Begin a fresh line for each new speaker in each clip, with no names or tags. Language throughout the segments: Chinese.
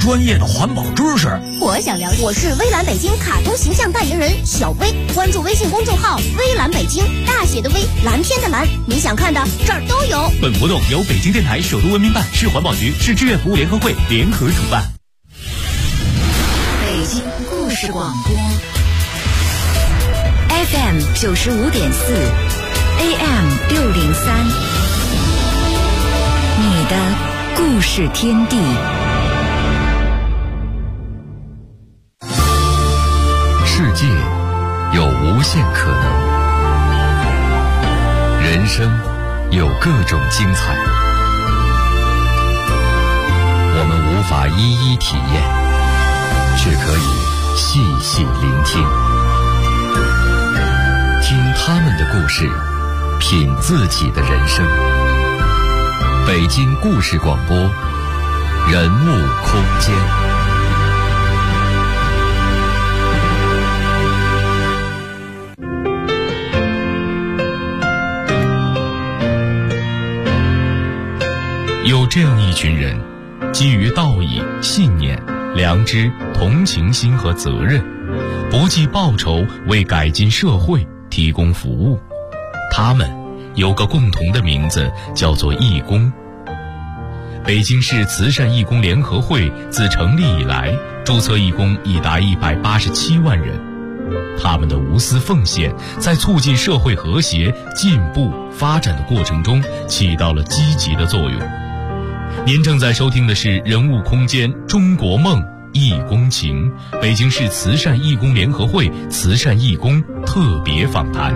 专业的环保知识。
我想了解。我是微蓝北京卡通形象代言人小薇，关注微信公众号微蓝北京，大写的微，蓝天的蓝，你想看的这儿都有。
本活动由北京电台首都文明办、市环保局、市志愿服务联合会联合主办。
北京故事广播 FM 95.4 AM 603，你的故事天地。
世界有无限可能，人生有各种精彩，我们无法一一体验，却可以细细聆听，听他们的故事，品自己的人生。北京故事广播，人物空间。
有这样一群人，基于道义、信念、良知、同情心和责任，不计报酬为改进社会提供服务。他们有个共同的名字，叫做义工。北京市慈善义工联合会自成立以来，注册义工已达187万人。他们的无私奉献，在促进社会和谐、进步、发展的过程中起到了积极的作用。您正在收听的是人物空间中国梦义工情，北京市慈善义工联合会慈善义工特别访谈。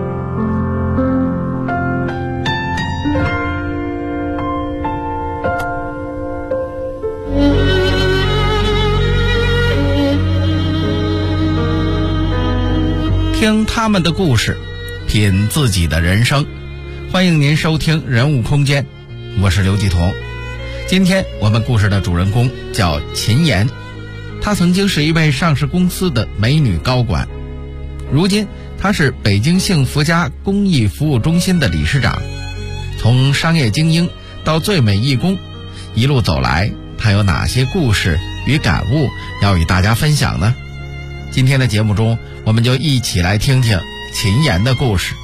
听他们的故事，品自己的人生。欢迎您收听人物空间，我是刘继彤。今天我们故事的主人公叫秦岩，她曾经是一位上市公司的美女高管，如今她是北京幸福家公益服务中心的理事长。从商业精英到最美义工，一路走来，她有哪些故事与感悟要与大家分享呢？今天的节目中，我们就一起来听听秦岩的故事。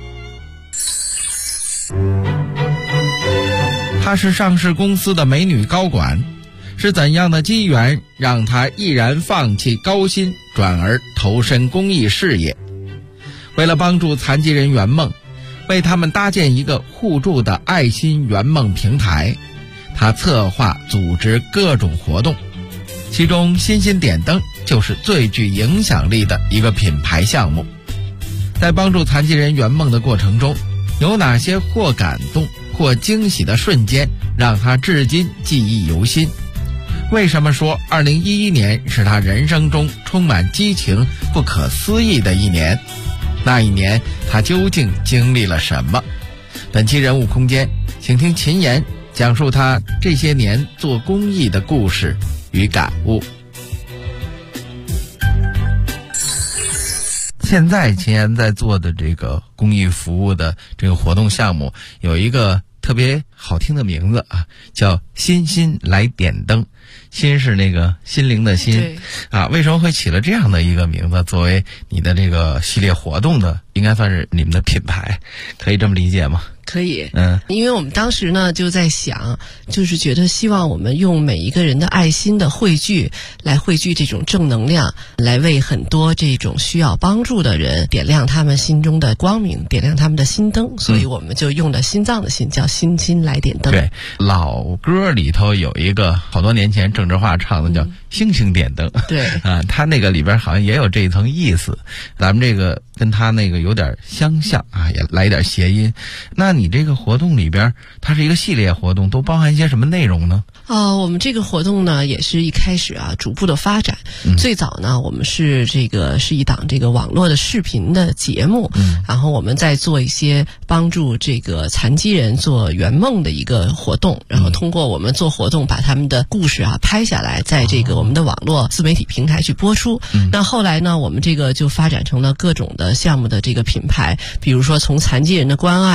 她是上市公司的美女高管，是怎样的机缘让她毅然放弃高薪，转而投身公益事业？为了帮助残疾人圆梦，为他们搭建一个互助的爱心圆梦平台，她策划组织各种活动，其中心心点灯就是最具影响力的一个品牌项目。在帮助残疾人圆梦的过程中，有哪些或感动或惊喜的瞬间让他至今记忆犹新？为什么说2011年是他人生中充满激情、不可思议的一年？那一年他究竟经历了什么？本期人物空间，请听秦岩讲述他这些年做公益的故事与感悟。现在秦岩在做的这个公益服务的这个活动项目，有一个特别好听的名字啊，叫心心来点灯。心是那个心灵的心啊，为什么会起了这样的一个名字？作为你的这个系列活动的，应该算是你们的品牌，可以这么理解吗？
可以，因为我们当时呢就在想，就是觉得希望我们用每一个人的爱心的汇聚，来汇聚这种正能量，来为很多这种需要帮助的人点亮他们心中的光明，点亮他们的心灯，所以我们就用了心脏的心，叫心心来点灯。
对，老歌里头有一个好多年前郑智化唱的叫星星点灯，
对
啊，他那个里边好像也有这一层意思，咱们这个跟他那个有点相像啊，也来一点谐音。那你这个活动里边，它是一个系列活动，都包含一些什么内容呢？
我们这个活动呢，也是一开始啊，逐步的发展。最早呢，我们是一档这个网络的视频的节目，然后我们在做一些帮助这个残疾人做圆梦的一个活动，然后通过我们做活动，把他们的故事啊拍下来，在这个我们的网络自媒体平台去播出。那后来呢，我们这个就发展成了各种的项目的这个品牌，比如说从残疾人的关爱啊，到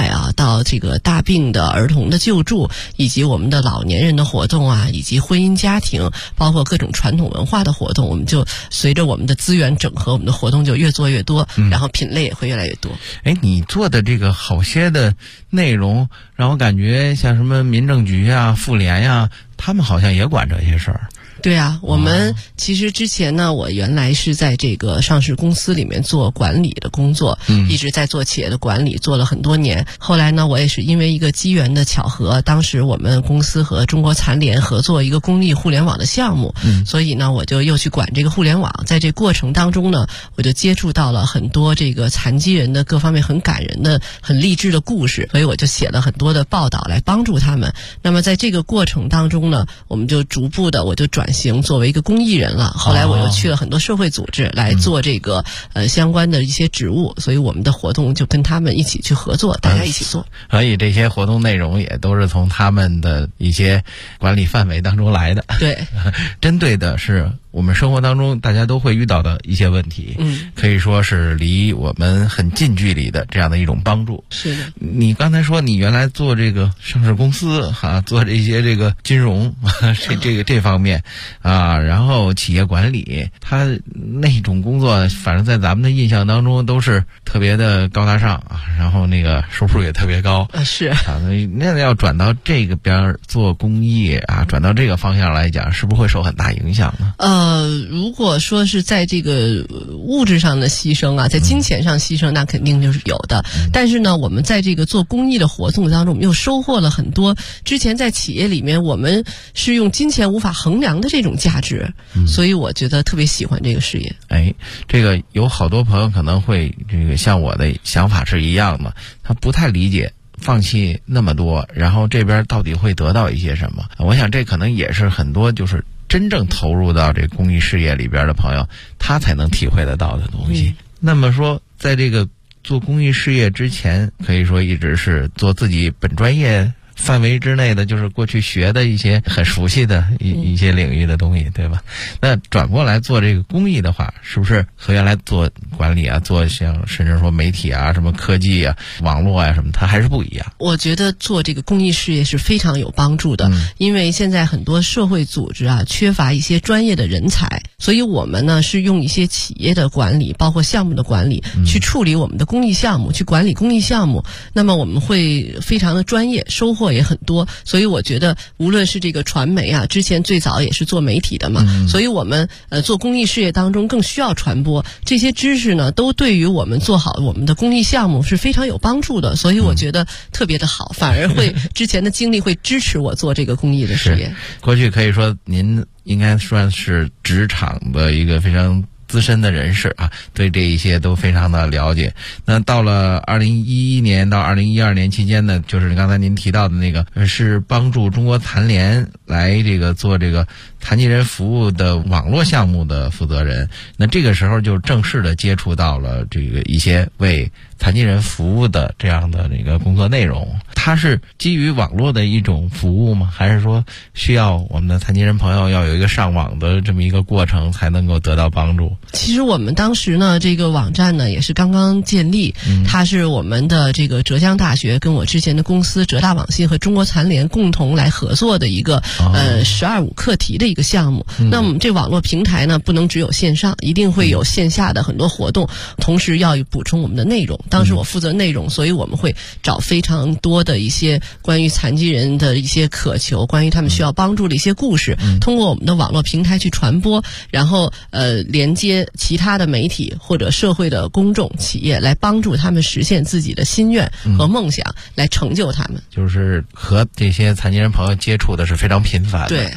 到这个大病的儿童的救助，以及我们的老年人的活动啊，以及婚姻家庭，包括各种传统文化的活动，我们就随着我们的资源整合，我们的活动就越做越多，然后品类也会越来越多。
你做的这个好些的内容，让我感觉像什么民政局啊、妇联呀，他们好像也管这些事儿。
对啊，我们其实之前呢，我原来是在这个上市公司里面做管理的工作，一直在做企业的管理，做了很多年。后来呢，我也是因为一个机缘的巧合，当时我们公司和中国残联合作一个公益互联网的项目，所以呢，我就又去管这个互联网。在这过程当中呢，我就接触到了很多这个残疾人的各方面很感人的、很励志的故事，所以我就写了很多的报道来帮助他们。那么在这个过程当中呢，我们就逐步的我就转型作为一个公益人了。后来我又去了很多社会组织来做这个相关的一些职务，所以我们的活动就跟他们一起去合作，大家一起做。
所以这些活动内容也都是从他们的一些管理范围当中来的。
对，
针对的是我们生活当中大家都会遇到的一些问题，可以说是离我们很近距离的这样的一种帮助。
是的，
你刚才说你原来做这个上市公司做这些这个金融这方面然后企业管理，它那种工作反正在咱们的印象当中都是特别的高大上然后那个收入也特别高。
是
那要转到这个边做公益转到这个方向来讲，是不是会受很大影响呢？
如果说是在这个物质上的牺牲在金钱上牺牲，那肯定就是有的。但是呢，我们在这个做公益的活动当中，我们又收获了很多之前在企业里面我们是用金钱无法衡量的这种价值，所以我觉得特别喜欢这个事业。
这个有好多朋友可能会这个像我的想法是一样的，他不太理解放弃那么多，然后这边到底会得到一些什么。我想这可能也是很多就是真正投入到这公益事业里边的朋友，他才能体会得到的东西。那么说，在这个做公益事业之前，可以说一直是做自己本专业范围之内的，就是过去学的一些很熟悉的一些领域的东西，对吧？那转过来做这个公益的话，是不是和原来做管理做像甚至说媒体什么科技网络什么，它还是不一样？
我觉得做这个公益事业是非常有帮助的，因为现在很多社会组织缺乏一些专业的人才，所以我们呢是用一些企业的管理，包括项目的管理，去处理我们的公益项目，去管理公益项目。那么我们会非常的专业，收获也很多。所以我觉得无论是这个传媒之前最早也是做媒体的嘛，所以我们做公益事业当中更需要传播这些知识呢，都对于我们做好我们的公益项目是非常有帮助的。所以我觉得特别的好，反而会之前的经历会支持我做这个公益的事业。
过去可以说您应该算是职场的一个非常资深的人士对这一些都非常的了解。那到了2011年到2012年期间呢，就是刚才您提到的那个是帮助中国残联来这个做这个残疾人服务的网络项目的负责人。那这个时候就正式的接触到了这个一些为残疾人服务的这样的这个工作内容。它是基于网络的一种服务吗？还是说需要我们的残疾人朋友要有一个上网的这么一个过程才能够得到帮助？
其实我们当时呢，这个网站呢也是刚刚建立，它是我们的这个浙江大学跟我之前的公司浙大网信和中国残联共同来合作的一个12.5课题的一个项目。那我们这网络平台呢，不能只有线上，一定会有线下的很多活动，同时要补充我们的内容。当时我负责内容，所以我们会找非常多的一些关于残疾人的一些渴求，关于他们需要帮助的一些故事，通过我们的网络平台去传播，然后连接其他的媒体或者社会的公众企业，来帮助他们实现自己的心愿和梦想，来成就他们。
就是和这些残疾人朋友接触的是非常频繁的。
对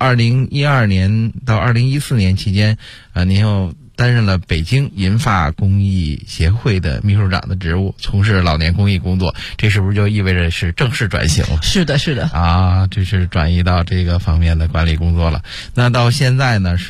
，2012年到2014年期间您又担任了北京银发公益协会的秘书长的职务，从事老年公益工作。这是不是就意味着是正式转型了？
是的，这是转移到这个方面的管理工作了。那到现在呢，是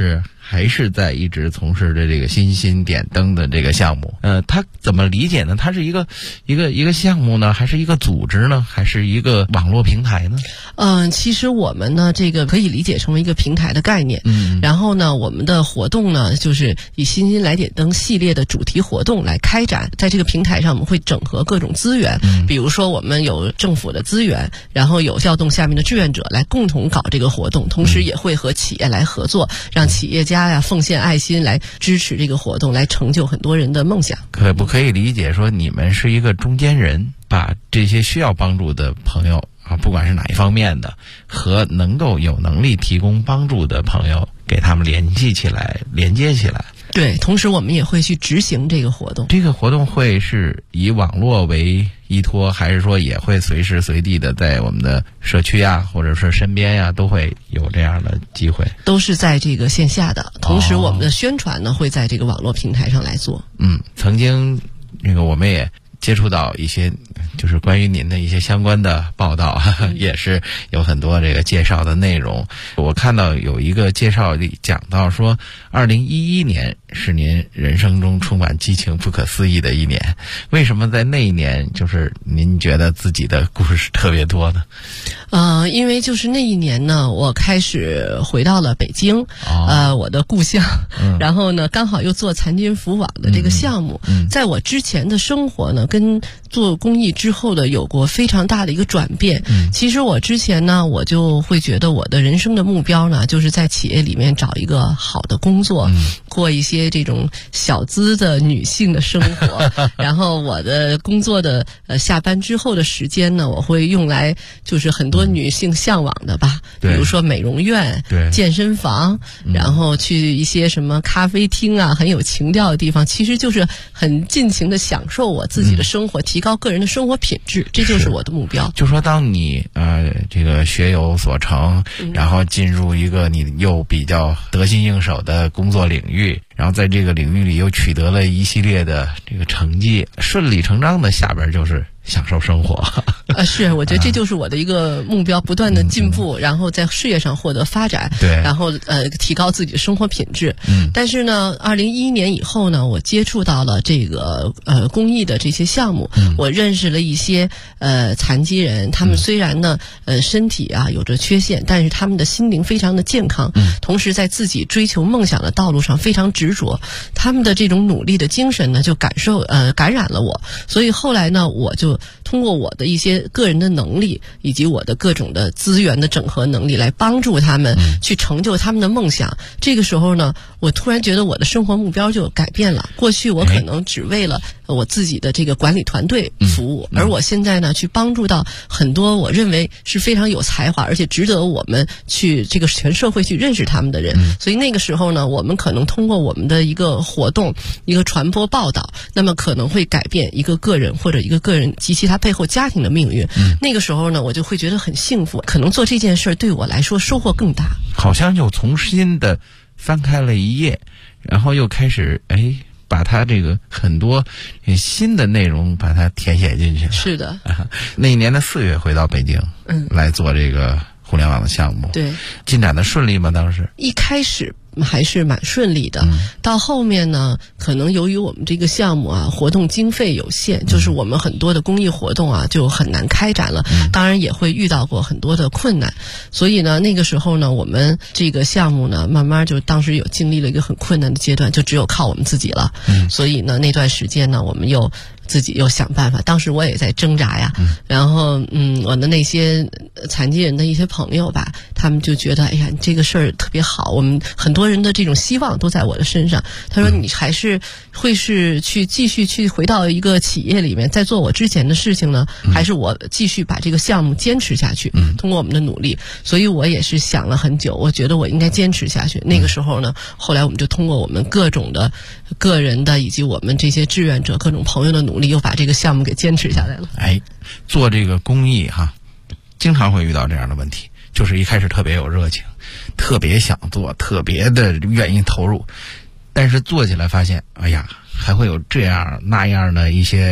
还是在一直从事着这个新兴点灯的这个项目。它怎么理解呢？它是一个项目呢，还是一个组织呢，还是一个网络平台呢？
其实我们呢，这个可以理解成为一个平台的概念。然后呢，我们的活动呢，就是以新兴来点灯系列的主题活动来开展。在这个平台上，我们会整合各种资源，比如说我们有政府的资源，然后有调动下面的志愿者来共同搞这个活动，同时也会和企业来合作，让企业家呀奉献爱心来支持这个活动，来成就很多人的梦想。
可不可以理解说你们是一个中间人，把这些需要帮助的朋友啊，不管是哪一方面的，和能够有能力提供帮助的朋友，给他们连接起来？
对，同时我们也会去执行这个活动。
这个活动会是以网络为依托，还是说也会随时随地的在我们的社区呀，或者是身边呀，都会有这样的机会？都
是在这个线下的，同时我们的宣传呢，会在这个网络平台上来做。
曾经我们也接触到一些就是关于您的一些相关的报道，也是有很多这个介绍的内容。我看到有一个介绍里讲到说2011年是您人生中充满激情不可思议的一年。为什么在那一年就是您觉得自己的故事特别多呢？
因为就是那一年呢，我开始回到了北京，我的故乡，然后呢刚好又做残疾人服务网的这个项目。在我之前的生活呢，跟做公益之后的有过非常大的一个转变。其实我之前呢，我就会觉得我的人生的目标呢，就是在企业里面找一个好的工作，过一些这种小资的女性的生活。然后我的工作的下班之后的时间呢，我会用来就是很多女性向往的吧，比如说美容院、健身房，然后去一些什么咖啡厅啊，很有情调的地方，其实就是很尽情的享受我自己的生活，提高个人的生活品质，这就是我的目标。
就说当你这个学有所成，然后进入一个你又比较得心应手的工作领域，然后在这个领域里又取得了一系列的这个成绩，顺理成章的下边就是享受生活。
是，我觉得这就是我的一个目标，不断的进步，然后在事业上获得发展，
对，
然后提高自己的生活品质。但是呢，2011年以后呢，我接触到了这个公益的这些项目，我认识了一些残疾人，他们虽然呢身体啊有着缺陷，但是他们的心灵非常的健康，同时在自己追求梦想的道路上非常执着，他们的这种努力的精神呢，就感染了我。所以后来呢，我就通过我的一些个人的能力以及我的各种的资源的整合能力来帮助他们去成就他们的梦想。这个时候呢，我突然觉得我的生活目标就改变了。过去我可能只为了我自己的这个管理团队服务，而我现在呢，去帮助到很多我认为是非常有才华而且值得我们去这个全社会去认识他们的人。所以那个时候呢，我们可能通过我们的一个活动，一个传播报道，那么可能会改变一个个人或者一个个人及其他背后家庭的命运。那个时候呢，我就会觉得很幸福，可能做这件事对我来说收获更大。
好像就重新的翻开了一页，然后又开始把它这个很多新的内容把它填写进去了。
是的。
那一年的4月回到北京，来做这个互联网的项目。
对，
进展的顺利吗？当时
一开始还是蛮顺利的，到后面呢，可能由于我们这个项目啊，活动经费有限，就是我们很多的公益活动啊，就很难开展了。当然也会遇到过很多的困难，所以呢，那个时候呢，我们这个项目呢，慢慢就当时有经历了一个很困难的阶段，就只有靠我们自己了。所以呢，那段时间呢，我们又自己又想办法。当时我也在挣扎呀，然后我的那些残疾人的一些朋友吧，他们就觉得哎呀，你这个事儿特别好，我们很多人的这种希望都在我的身上。他说你还是会是去继续去回到一个企业里面再做我之前的事情呢，还是我继续把这个项目坚持下去，通过我们的努力。所以我也是想了很久，我觉得我应该坚持下去。那个时候呢，后来我们就通过我们各种的个人的以及我们这些志愿者各种朋友的努力，又把这个项目给坚持下来了。
做这个公益哈，经常会遇到这样的问题，就是一开始特别有热情，特别想做，特别的愿意投入，但是做起来发现，哎呀，还会有这样那样的一些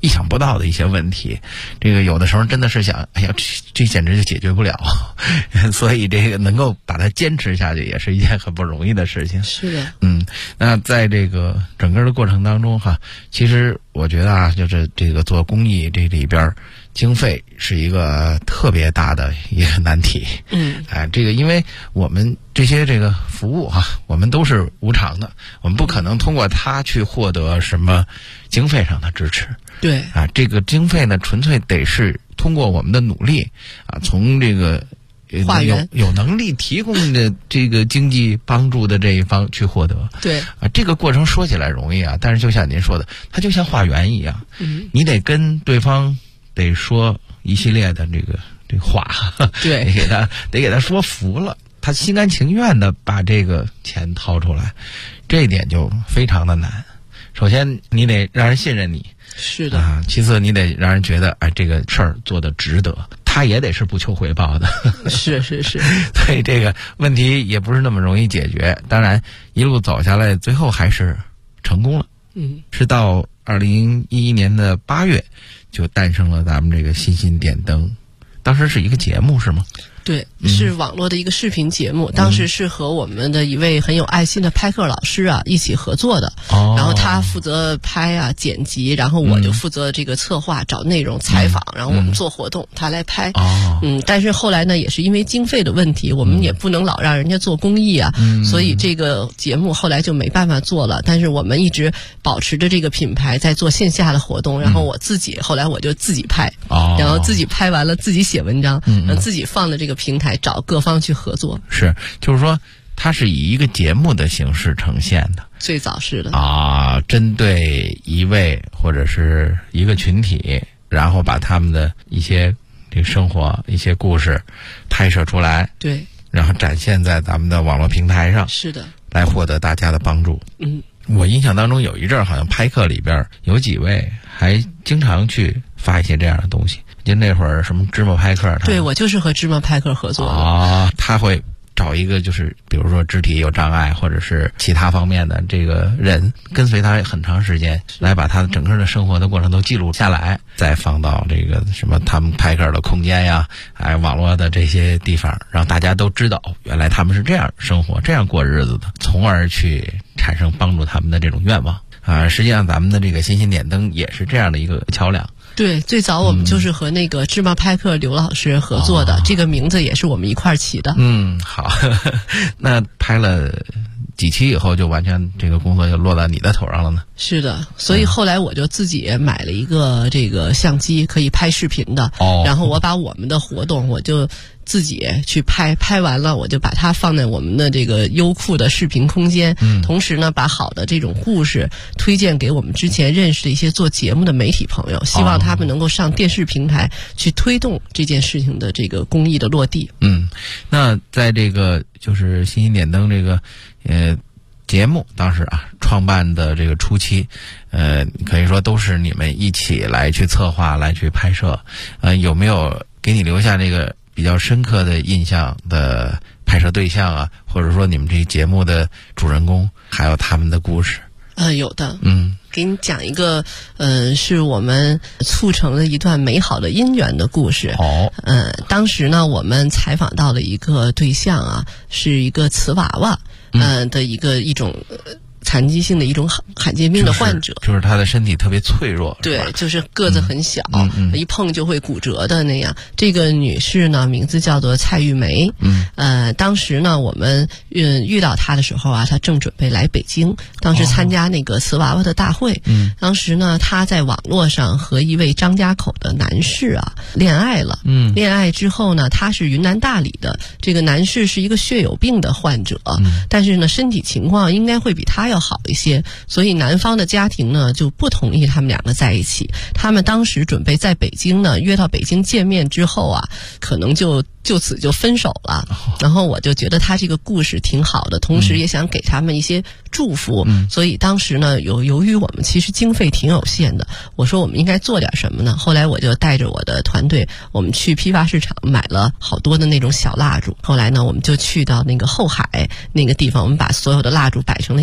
意想不到的一些问题。这个有的时候真的是想，哎呀，这简直就解决不了，所以这个能够把它坚持下去，也是一件很不容易的事情。
是的，
那在这个整个的过程当中哈，其实我觉得啊，就是这个做公益这里边经费是一个特别大的一个难题。这个因为我们这些这个服务哈，我们都是无偿的，我们不可能通过它去获得什么经费上的支持。
对
啊，这个经费呢，纯粹得是通过我们的努力啊，从这个有能力提供的这个经济帮助的这一方去获得。
对
啊，这个过程说起来容易啊，但是就像您说的，它就像化缘一样，你得跟对方得说一系列的这个话，
对，
得给他说服了，他心甘情愿的把这个钱掏出来，这一点就非常的难。首先你得让人信任你，
是的
啊，其次你得让人觉得，哎，这个事儿做得值得，他也得是不求回报的。
是，
所以这个问题也不是那么容易解决。当然一路走下来，最后还是成功了。是到2011年的8月就诞生了咱们这个新星点灯，当时是一个节目是吗？
对，是网络的一个视频节目，当时是和我们的一位很有爱心的拍客老师啊一起合作的。然后他负责拍啊剪辑，然后我就负责这个策划找内容采访，然后我们做活动，他来拍。但是后来呢，也是因为经费的问题，我们也不能老让人家做公益啊，所以这个节目后来就没办法做了。但是我们一直保持着这个品牌在做线下的活动，然后后来我就自己拍，然后自己拍完了自己写文章，自己放了这个平台，找各方去合作。
是，就是说它是以一个节目的形式呈现的，
最早是的
啊，针对一位或者是一个群体，然后把他们的一些这个生活、一些故事拍摄出来，
对，
然后展现在咱们的网络平台上，
是的，
来获得大家的帮助。我印象当中有一阵儿，好像拍客里边有几位还经常去发一些这样的东西。就那会儿什么芝麻拍客，
对，我就是和芝麻拍客合作的
啊，他会找一个就是比如说肢体有障碍或者是其他方面的这个人，跟随他很长时间，来把他的整个的生活的过程都记录下来，再放到这个什么他们拍客的空间呀，网络的这些地方，让大家都知道原来他们是这样生活这样过日子的，从而去产生帮助他们的这种愿望啊。实际上咱们的这个新星点灯也是这样的一个桥梁。
对，最早我们就是和那个芝麻拍客刘老师合作的，这个名字也是我们一块儿起的。
好，那拍了几期以后，就完全这个工作就落到你的头上了呢？
是的，所以后来我就自己买了一个这个相机，可以拍视频的。然后我把我们的活动我就自己去拍，拍完了我就把它放在我们的这个优酷的视频空间。同时呢，把好的这种故事推荐给我们之前认识的一些做节目的媒体朋友，希望他们能够上电视平台去推动这件事情的这个公益的落地。
那在这个就是新星点灯这个节目当时啊创办的这个初期，可以说都是你们一起来去策划来去拍摄，有没有给你留下这个比较深刻的印象的拍摄对象啊，或者说你们这个节目的主人公还有他们的故事？
有的。给你讲一个是我们促成了一段美好的姻缘的故事。当时呢我们采访到的一个对象啊，是一个瓷娃娃的一种残疾性的一种罕见病的患者，
就是他的身体特别脆弱，
对，就是个子很小，一碰就会骨折的那样。这个女士呢，名字叫做蔡玉梅。当时呢，我们遇到她的时候啊，她正准备来北京，当时参加那个瓷娃娃的大会。当时呢，她在网络上和一位张家口的男士啊恋爱了。恋爱之后呢，他是云南大理的，这个男士是一个血友病的患者，但是呢，身体情况应该会比他要好一些，所以男方的家庭呢就不同意他们两个在一起。他们当时准备在北京呢约到北京见面之后啊，可能就此就分手了。然后我就觉得他这个故事挺好的，同时也想给他们一些祝福。所以当时呢由于我们其实经费挺有限的，我说我们应该做点什么呢？后来我就带着我的团队，我们去批发市场买了好多的那种小蜡烛。后来呢我们就去到那个后海那个地方，我们把所有的蜡烛摆成了一个心形。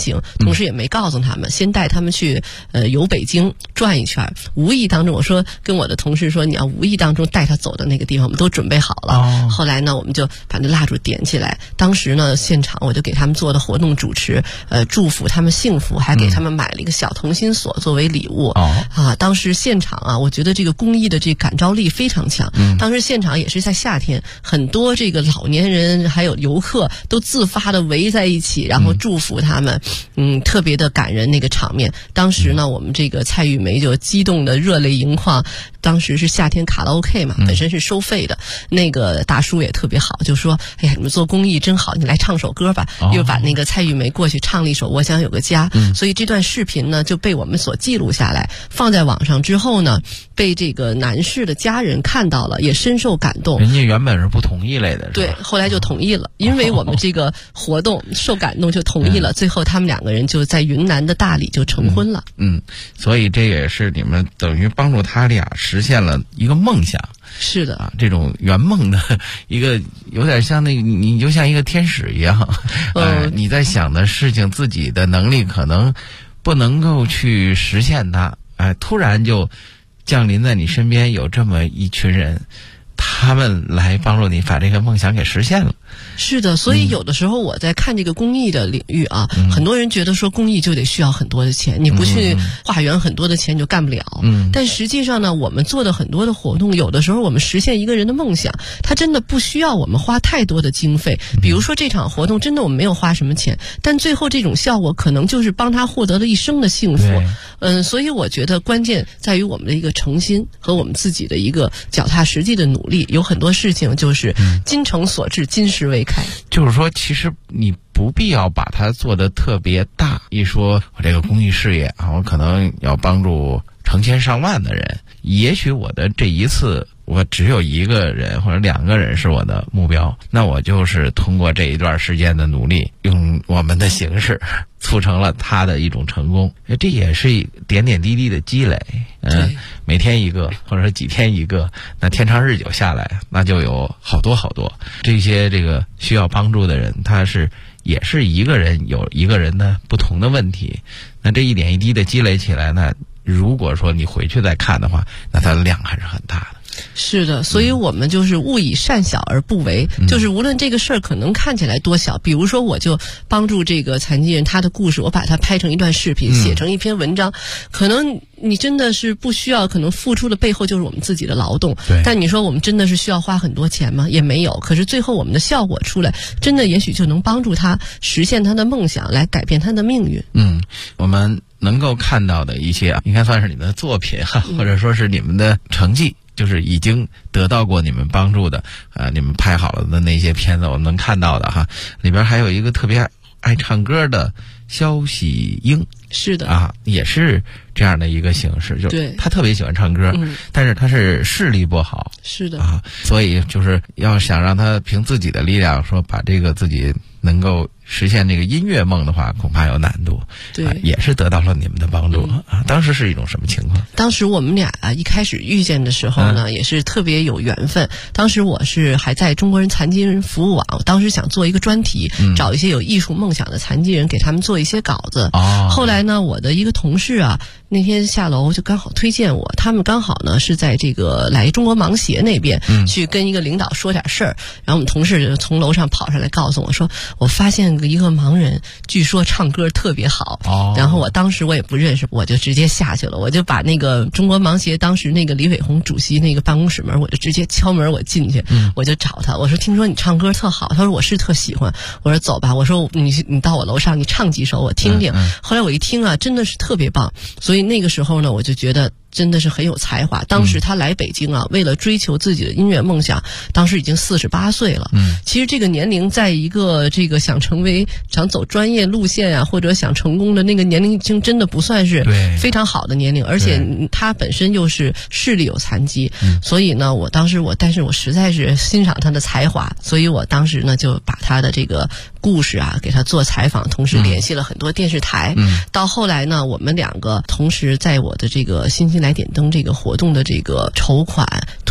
行，同时也没告诉他们，先带他们去游北京转一圈。无意当中，我说跟我的同事说，你要无意当中带他走的那个地方，我们都准备好了。后来呢，我们就把那蜡烛点起来。当时呢，现场我就给他们做的活动主持，祝福他们幸福，还给他们买了一个小同心锁作为礼物。当时现场啊，我觉得这个公益的这感召力非常强。当时现场也是在夏天，很多这个老年人还有游客都自发的围在一起，然后祝福他们，特别的感人那个场面。当时呢，我们这个蔡玉梅就激动的热泪盈眶。当时是夏天卡拉 OK 嘛，本身是收费的，那个大叔也特别好，就说：“哎呀，你们做公益真好，你来唱首歌吧。”又把那个蔡玉梅过去唱了一首《我想有个家》。所以这段视频呢就被我们所记录下来，放在网上之后呢，被这个男士的家人看到了，也深受感动。
人家原本是不同意来的，
对，后来就同意了，因为我们这个活动受感动就同意了。最后他们两个人就在云南的大理就成婚了。
所以这也是你们等于帮助他俩实现了一个梦想。
是的啊，
这种圆梦的一个，有点像那个你就像一个天使一样，你在想的事情，自己的能力可能不能够去实现它，突然就降临在你身边，有这么一群人，他们来帮助你把这个梦想给实现了。
是的，所以有的时候我在看这个公益的领域啊，很多人觉得说公益就得需要很多的钱，你不去化缘很多的钱你就干不了。但实际上呢，我们做的很多的活动，有的时候我们实现一个人的梦想，它真的不需要我们花太多的经费。比如说这场活动真的我们没有花什么钱，但最后这种效果可能就是帮他获得了一生的幸福。所以我觉得关键在于我们的一个诚心和我们自己的一个脚踏实地的努力。有很多事情就是精诚所至，金石为开。
就是说，其实你不必要把它做得特别大。一说我这个公益事业啊，我可能要帮助成千上万的人，也许我的这一次我只有一个人或者2个人是我的目标，那我就是通过这一段时间的努力，用我们的形式促成了他的一种成功。这也是点点滴滴的积累。每天一个或者说几天一个，那天长日久下来，那就有好多好多这些这个需要帮助的人，他也是一个人有一个人的不同的问题，那这一点一滴的积累起来呢，如果说你回去再看的话，那它的量还是很大的。
是的，所以我们就是勿以善小而不为，就是无论这个事儿可能看起来多小，比如说我就帮助这个残疾人，他的故事我把它拍成一段视频，写成一篇文章，可能你真的是不需要，可能付出的背后就是我们自己的劳动。但你说我们真的是需要花很多钱吗？也没有。可是最后我们的效果出来，真的也许就能帮助他实现他的梦想，来改变他的命运。
我们能够看到的一些应该算是你们的作品或者说是你们的成绩，就是已经得到过你们帮助的你们拍好了的那些片子，我们能看到的里边还有一个特别爱唱歌的肖喜英。
是的
也是这样的一个形式，就是他特别喜欢唱歌，但是他是视力不好。
是的
所以就是要想让他凭自己的力量说把这个自己能够实现这个音乐梦的话，恐怕有难度。也是得到了你们的帮助当时是一种什么情况？
当时我们俩一开始遇见的时候呢，也是特别有缘分。当时我是还在中国人残疾人服务网，当时想做一个专题，找一些有艺术梦想的残疾人，给他们做一些稿子。后来呢，我的一个同事那天下楼就刚好推荐我，他们刚好呢是在这个来中国盲协那边去跟一个领导说点事儿，然后我们同事就从楼上跑上来告诉我说，我发现一个盲人据说唱歌特别好。然后我当时我也不认识，我就直接下去了，我就把那个中国盲协当时那个李伟红主席那个办公室门，我就直接敲门，我进去，我就找他，我说听说你唱歌特好，他说我是特喜欢，我说走吧，我说你到我楼上你唱几首我听听。后来我一听真的是特别棒，所以那个时候呢，我就觉得真的是很有才华。当时他来北京为了追求自己的音乐梦想，当时已经48岁了。其实这个年龄在一个这个想走专业路线或者想成功的那个年龄，真的不算是非常好的年龄，而且他本身又是视力有残疾，所以呢，但是我实在是欣赏他的才华，所以我当时呢就把他的这个故事给他做采访，同时联系了很多电视台。到后来呢，我们2个同时在我的这个新来点灯这个活动的这个筹款推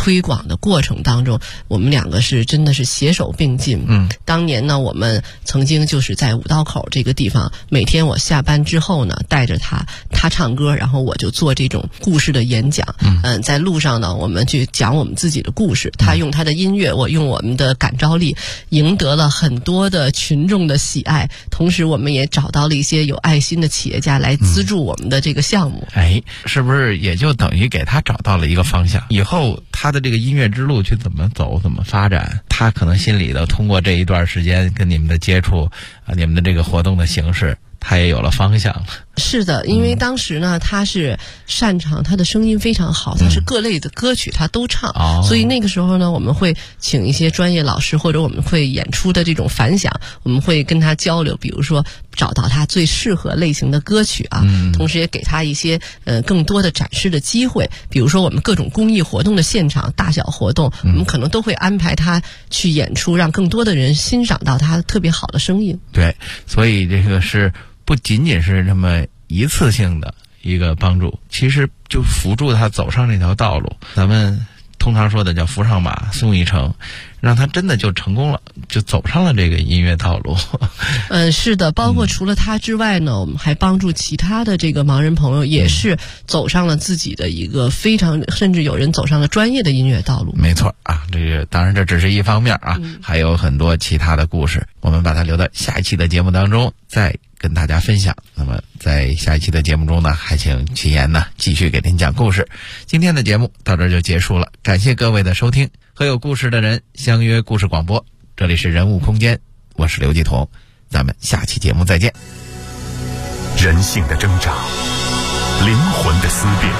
推广的过程当中，我们两个是真的是携手并进。当年呢，我们曾经就是在五道口这个地方，每天我下班之后呢，带着他唱歌，然后我就做这种故事的演讲。在路上呢，我们去讲我们自己的故事，他用他的音乐，我用我们的感召力，赢得了很多的群众的喜爱。同时，我们也找到了一些有爱心的企业家来资助我们的这个项目。
是不是也就等于给他找到了一个方向？以后他的这个音乐之路去怎么走，怎么发展？他可能心里头通过这一段时间跟你们的接触你们的这个活动的形式，他也有了方向了。
是的，因为当时呢，他是擅长，他的声音非常好，他是各类的歌曲他都唱，所以那个时候呢，我们会请一些专业老师，或者我们会演出的这种反响，我们会跟他交流，比如说找到他最适合类型的歌曲啊，同时也给他一些更多的展示的机会，比如说我们各种公益活动的现场，大小活动，我们可能都会安排他去演出，让更多的人欣赏到他特别好的声音。
对，所以这个是不仅仅是这么一次性的一个帮助，其实就辅助他走上这条道路。咱们通常说的叫扶上马送一程，让他真的就成功了，就走上了这个音乐道路。
是的，包括除了他之外呢，我们还帮助其他的这个盲人朋友，也是走上了自己的一个非常，甚至有人走上了专业的音乐道路。
没错啊，这个当然这只是一方面啊，还有很多其他的故事，我们把它留到下一期的节目当中再跟大家分享。那么在下一期的节目中呢，还请齐岩呢继续给您讲故事。今天的节目到这儿就结束了，感谢各位的收听，和有故事的人相约故事广播，这里是人物空间，我是刘继彤，咱们下期节目再见。
人性的挣扎，灵魂的思辨，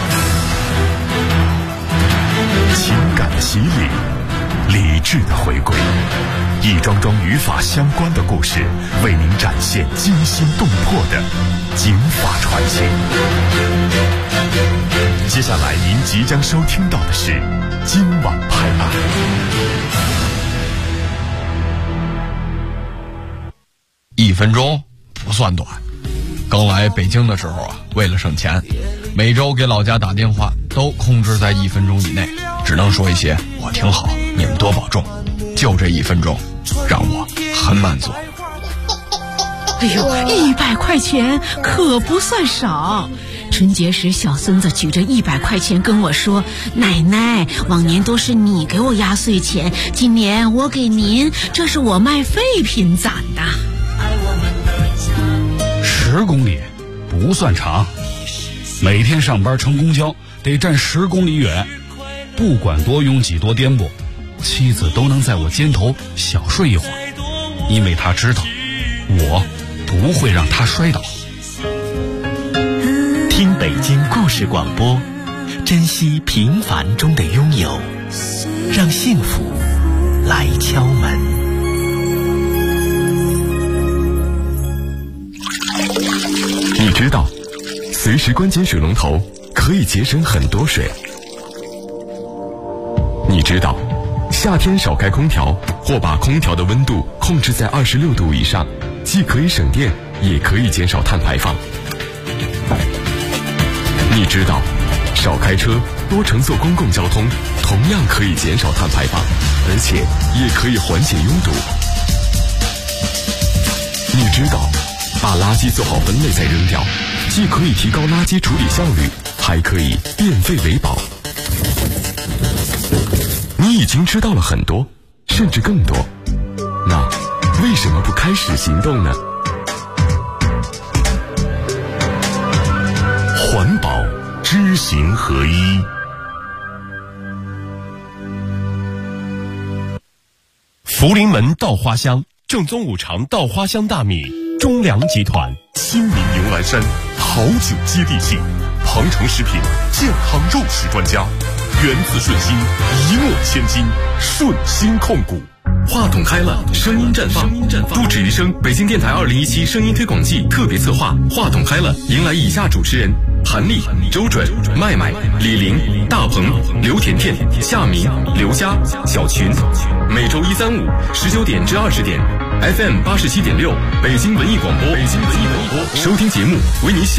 情感的洗礼，理智的回归，一桩桩与法相关的故事，为您展现惊心动魄的警法传奇。接下来您即将收听到的是今晚拍案。
1分钟不算短。刚来北京的时候啊，为了省钱，每周给老家打电话都控制在1分钟以内，只能说一些我挺好，你们多保重。就这1分钟，让我很满足。
哎呦，100块钱可不算少。春节时，小孙子举着100块钱跟我说：“奶奶，往年都是你给我压岁钱，今年我给您，这是我卖废品攒的。
”10公里不算长，每天上班乘公交得站10公里远，不管多拥挤多颠簸，妻子都能在我肩头小睡一会儿，因为她知道我不会让她摔倒。
听北京故事广播，珍惜平凡中的拥有，让幸福来敲门。
你知道随时关紧水龙头可以节省很多水。你知道夏天少开空调或把空调的温度控制在26度以上，既可以省电也可以减少碳排放。你知道少开车多乘坐公共交通同样可以减少碳排放，而且也可以缓解拥堵。你知道把垃圾做好分类再扔掉，既可以提高垃圾处理效率，还可以变废为宝。你已经知道了很多，甚至更多，那为什么不开始行动呢？环保知行合一。福临门稻花香，正宗五常稻花香大米，中粮集团，新民牛栏山，好酒接地气，鹏城食品健康肉食专家，源自顺心，一诺千金，顺心控股。话筒开了，声音绽放，不止一声。北京电台2017声音推广季特别策划《话筒开了》，迎来以下主持人：韩丽、周准、麦麦、李玲、大鹏、刘甜甜、夏明、刘佳、小群。每周1、3、5 19点至20点 ，FM 87.6，北京文艺广播。收听节目，为你